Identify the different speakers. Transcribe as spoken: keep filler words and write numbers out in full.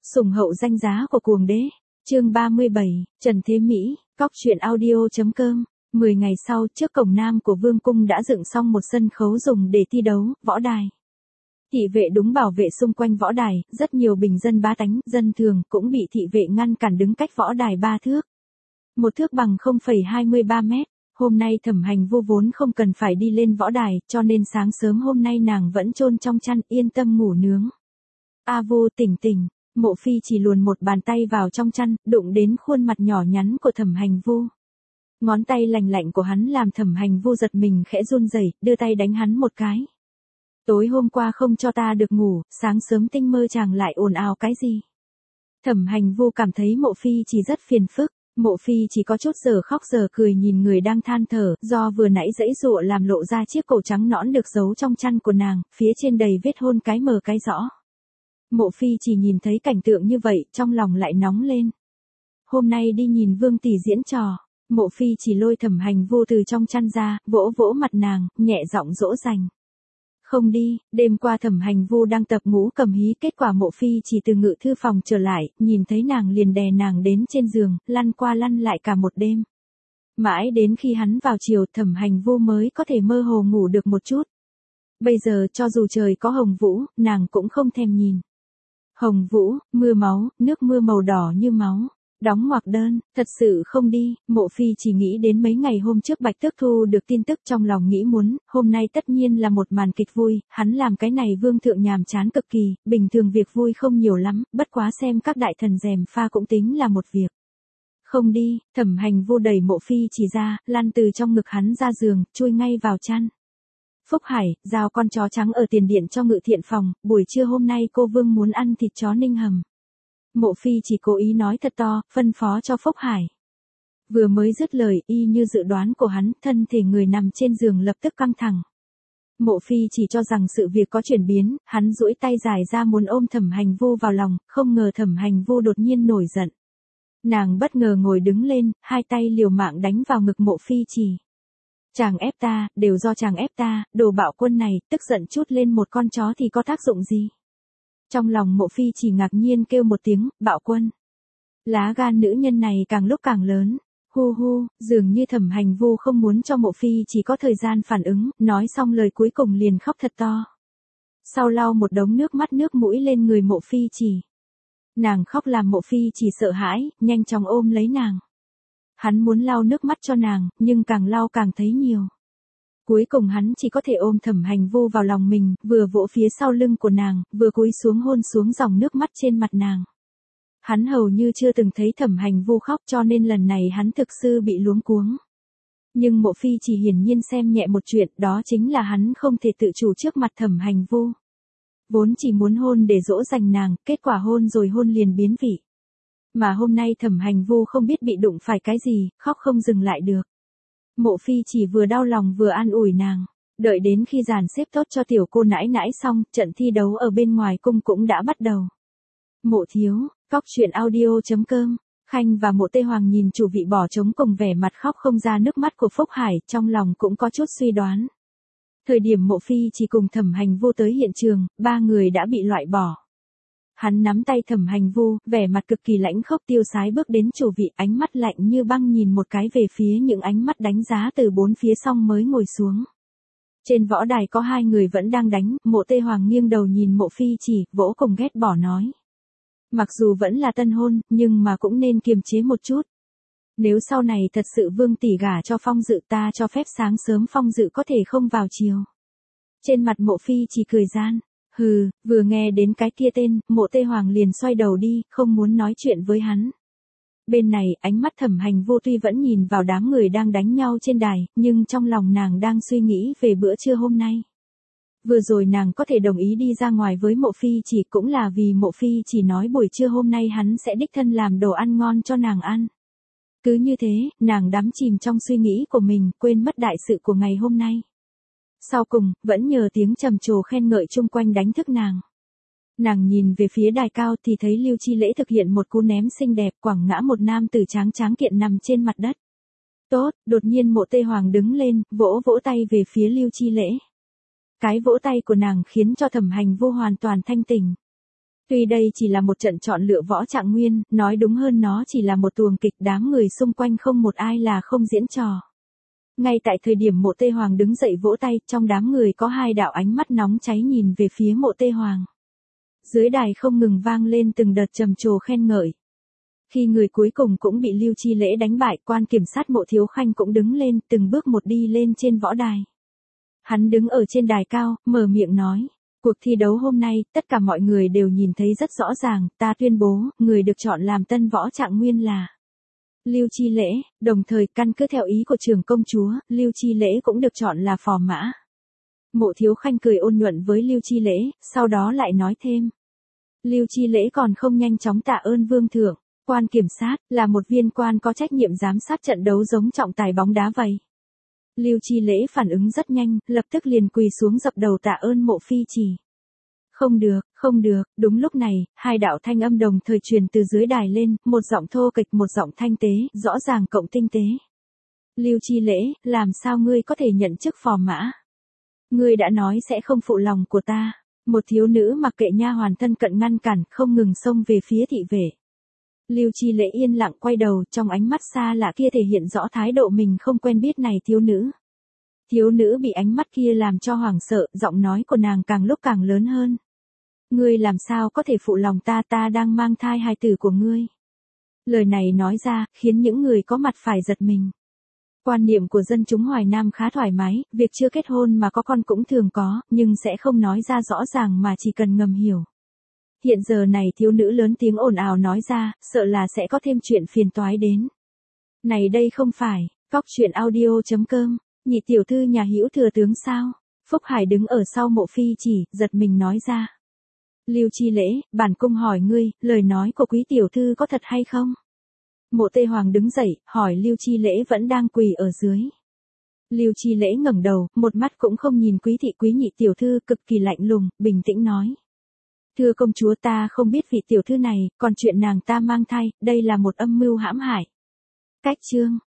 Speaker 1: Sủng hậu danh giá của cuồng đế. Chương ba mươi bảy, Trần Thế Mỹ, cóc truyện audio.com. mười ngày sau, trước cổng nam của vương cung đã dựng xong một sân khấu dùng để thi đấu, võ đài. Thị vệ đúng bảo vệ xung quanh võ đài, rất nhiều bình dân bá tánh, dân thường cũng bị thị vệ ngăn cản đứng cách võ đài ba thước. Một thước bằng không phẩy hai mươi ba mét. Hôm nay Thẩm Hành Vu vốn không cần phải đi lên võ đài, cho nên sáng sớm hôm nay nàng vẫn chôn trong chăn yên tâm ngủ nướng. A Vu tỉnh tỉnh, Mộ Phi chỉ luồn một bàn tay vào trong chăn, đụng đến khuôn mặt nhỏ nhắn của Thẩm Hành Vu. Ngón tay lành lạnh của hắn làm Thẩm Hành Vu giật mình khẽ run rẩy, đưa tay đánh hắn một cái. Tối hôm qua không cho ta được ngủ, sáng sớm tinh mơ chàng lại ồn ào cái gì? Thẩm Hành Vu cảm thấy Mộ Phi chỉ rất phiền phức. Mộ Phi chỉ có chút giờ khóc giờ cười nhìn người đang than thở, do vừa nãy giãy giụa làm lộ ra chiếc cổ trắng nõn được giấu trong chăn của nàng, phía trên đầy vết hôn cái mờ cái rõ. Mộ Phi chỉ nhìn thấy cảnh tượng như vậy, trong lòng lại nóng lên. Hôm nay đi nhìn Vương tỷ diễn trò, Mộ Phi chỉ lôi Thẩm Hành Vu từ trong chăn ra, vỗ vỗ mặt nàng, nhẹ giọng dỗ dành. Không đi, đêm qua Thẩm Hành Vu đang tập ngũ cầm hí, kết quả Mộ Phi chỉ từ ngự thư phòng trở lại, nhìn thấy nàng liền đè nàng đến trên giường, lăn qua lăn lại cả một đêm. Mãi đến khi hắn vào chiều, Thẩm Hành Vu mới có thể mơ hồ ngủ được một chút. Bây giờ cho dù trời có hồng vũ, nàng cũng không thèm nhìn. Hồng vũ, mưa máu, nước mưa màu đỏ như máu. Đóng ngoặc đơn, thật sự không đi, Mộ Phi chỉ nghĩ đến mấy ngày hôm trước Bạch Tước thu được tin tức trong lòng nghĩ muốn, hôm nay tất nhiên là một màn kịch vui, hắn làm cái này vương thượng nhàm chán cực kỳ, bình thường việc vui không nhiều lắm, bất quá xem các đại thần gièm pha cũng tính là một việc. Không đi, Thẩm Hành Vu đẩy Mộ Phi chỉ ra, lăn từ trong ngực hắn ra giường, chui ngay vào chăn. Phúc Hải, giao con chó trắng ở tiền điện cho ngự thiện phòng, buổi trưa hôm nay cô vương muốn ăn thịt chó ninh hầm. Mộ Phi chỉ cố ý nói thật to, phân phó cho Phúc Hải. Vừa mới dứt lời, y như dự đoán của hắn, thân thể người nằm trên giường lập tức căng thẳng. Mộ Phi chỉ cho rằng sự việc có chuyển biến, hắn duỗi tay dài ra muốn ôm Thẩm Hành Vu vào lòng, không ngờ Thẩm Hành Vu đột nhiên nổi giận. Nàng bất ngờ ngồi đứng lên, hai tay liều mạng đánh vào ngực Mộ Phi chỉ. Chàng ép ta, đều do chàng ép ta, đồ bạo quân này, tức giận chút lên một con chó thì có tác dụng gì? Trong lòng Mộ Phi chỉ ngạc nhiên kêu một tiếng, bạo quân. Lá gan nữ nhân này càng lúc càng lớn. Hu hu, dường như Thẩm Hành Vu không muốn cho Mộ Phi chỉ có thời gian phản ứng, nói xong lời cuối cùng liền khóc thật to. Sau lau một đống nước mắt nước mũi lên người Mộ Phi chỉ. Nàng khóc làm Mộ Phi chỉ sợ hãi, nhanh chóng ôm lấy nàng. Hắn muốn lau nước mắt cho nàng, nhưng càng lau càng thấy nhiều. Cuối cùng hắn chỉ có thể ôm Thẩm Hành Vu vào lòng mình, vừa vỗ phía sau lưng của nàng, vừa cúi xuống hôn xuống dòng nước mắt trên mặt nàng. Hắn hầu như chưa từng thấy Thẩm Hành Vu khóc cho nên lần này hắn thực sự bị luống cuống. Nhưng Mộ Phi chỉ hiển nhiên xem nhẹ một chuyện, đó chính là hắn không thể tự chủ trước mặt Thẩm Hành Vu. Vốn chỉ muốn hôn để dỗ dành nàng, kết quả hôn rồi hôn liền biến vị. Mà hôm nay Thẩm Hành Vu không biết bị đụng phải cái gì, khóc không dừng lại được. Mộ Phi chỉ vừa đau lòng vừa an ủi nàng. Đợi đến khi dàn xếp tốt cho tiểu cô nãi nãi xong, trận thi đấu ở bên ngoài cung cũng đã bắt đầu. Mộ thiếu, cóc truyện audio.com. Khanh và Mộ Tê Hoàng nhìn chủ vị bỏ trống cùng vẻ mặt khóc không ra nước mắt của Phúc Hải, trong lòng cũng có chút suy đoán. Thời điểm Mộ Phi chỉ cùng Thẩm Hành Vu tới hiện trường, ba người đã bị loại bỏ. Hắn nắm tay Thẩm Hành Vu, vẻ mặt cực kỳ lãnh khốc tiêu sái bước đến chủ vị, ánh mắt lạnh như băng nhìn một cái về phía những ánh mắt đánh giá từ bốn phía xong mới ngồi xuống. Trên võ đài có hai người vẫn đang đánh, Mộ Tê Hoàng nghiêng đầu nhìn Mộ Phi chỉ, vỗ cùng ghét bỏ nói. Mặc dù vẫn là tân hôn, nhưng mà cũng nên kiềm chế một chút. Nếu sau này thật sự Vương tỷ gả cho Phong Dự ta cho phép sáng sớm Phong Dự có thể không vào chiều. Trên mặt Mộ Phi chỉ cười gian. Hừ, vừa nghe đến cái kia tên, Mộ Tê Hoàng liền xoay đầu đi, không muốn nói chuyện với hắn. Bên này, ánh mắt Thẩm Hành Vu tuy vẫn nhìn vào đám người đang đánh nhau trên đài, nhưng trong lòng nàng đang suy nghĩ về bữa trưa hôm nay. Vừa rồi nàng có thể đồng ý đi ra ngoài với Mộ Phi chỉ cũng là vì Mộ Phi chỉ nói buổi trưa hôm nay hắn sẽ đích thân làm đồ ăn ngon cho nàng ăn. Cứ như thế, nàng đắm chìm trong suy nghĩ của mình, quên mất đại sự của ngày hôm nay. Sau cùng, vẫn nhờ tiếng trầm trồ khen ngợi chung quanh đánh thức nàng. Nàng nhìn về phía đài cao thì thấy Lưu Chi Lễ thực hiện một cú ném xinh đẹp quẳng ngã một nam tử tráng tráng kiện nằm trên mặt đất. Tốt, đột nhiên Mộ Tê Hoàng đứng lên, vỗ vỗ tay về phía Lưu Chi Lễ. Cái vỗ tay của nàng khiến cho Thẩm Hành Vu hoàn toàn thanh tỉnh. Tuy đây chỉ là một trận chọn lựa võ trạng nguyên, nói đúng hơn nó chỉ là một tuồng kịch, đám người xung quanh không một ai là không diễn trò. Ngay tại thời điểm Mộ Tê Hoàng đứng dậy vỗ tay, trong đám người có hai đạo ánh mắt nóng cháy nhìn về phía Mộ Tê Hoàng. Dưới đài không ngừng vang lên từng đợt trầm trồ khen ngợi. Khi người cuối cùng cũng bị Lưu Chi Lễ đánh bại, quan kiểm sát Mộ Thiếu Khanh cũng đứng lên, từng bước một đi lên trên võ đài. Hắn đứng ở trên đài cao, mở miệng nói. Cuộc thi đấu hôm nay, tất cả mọi người đều nhìn thấy rất rõ ràng, ta tuyên bố, người được chọn làm tân võ trạng nguyên là Lưu Chi Lễ, đồng thời căn cứ theo ý của trưởng công chúa, Lưu Chi Lễ cũng được chọn là phò mã. Mộ Thiếu Khanh cười ôn nhuận với Lưu Chi Lễ, sau đó lại nói thêm. Lưu Chi Lễ còn không nhanh chóng tạ ơn vương thượng, quan kiểm sát, là một viên quan có trách nhiệm giám sát trận đấu giống trọng tài bóng đá vậy. Lưu Chi Lễ phản ứng rất nhanh, lập tức liền quỳ xuống dập đầu tạ ơn Mộ Phi Chỉ. Không được, không được, đúng lúc này, hai đạo thanh âm đồng thời truyền từ dưới đài lên, một giọng thô kịch một giọng thanh tế, rõ ràng cộng tinh tế. Lưu Chi Lễ, làm sao ngươi có thể nhận chức phò mã? Ngươi đã nói sẽ không phụ lòng của ta. Một thiếu nữ mặc kệ nha hoàn thân cận ngăn cản, không ngừng xông về phía thị vệ. Lưu Chi Lễ yên lặng quay đầu, trong ánh mắt xa lạ kia thể hiện rõ thái độ mình không quen biết này thiếu nữ. Thiếu nữ bị ánh mắt kia làm cho hoảng sợ, giọng nói của nàng càng lúc càng lớn hơn. Ngươi làm sao có thể phụ lòng ta, ta đang mang thai hài tử của ngươi. Lời này nói ra, khiến những người có mặt phải giật mình. Quan niệm của dân chúng Hoài Nam khá thoải mái, việc chưa kết hôn mà có con cũng thường có, nhưng sẽ không nói ra rõ ràng mà chỉ cần ngầm hiểu. Hiện giờ này thiếu nữ lớn tiếng ồn ào nói ra, sợ là sẽ có thêm chuyện phiền toái đến. Này đây không phải, cóc truyện audio chấm com, nhị tiểu thư nhà hữu thừa tướng sao? Phúc Hải đứng ở sau Mộ Phi Chỉ, giật mình nói ra. Lưu Chi Lễ, bản cung hỏi ngươi, lời nói của quý tiểu thư có thật hay không? Mộ Tê Hoàng đứng dậy, hỏi Lưu Chi Lễ vẫn đang quỳ ở dưới. Lưu Chi Lễ ngẩng đầu, một mắt cũng không nhìn quý thị quý nhị tiểu thư, cực kỳ lạnh lùng, bình tĩnh nói. Thưa công chúa, ta không biết vị tiểu thư này, còn chuyện nàng ta mang thai, đây là một âm mưu hãm hại. Cách chương.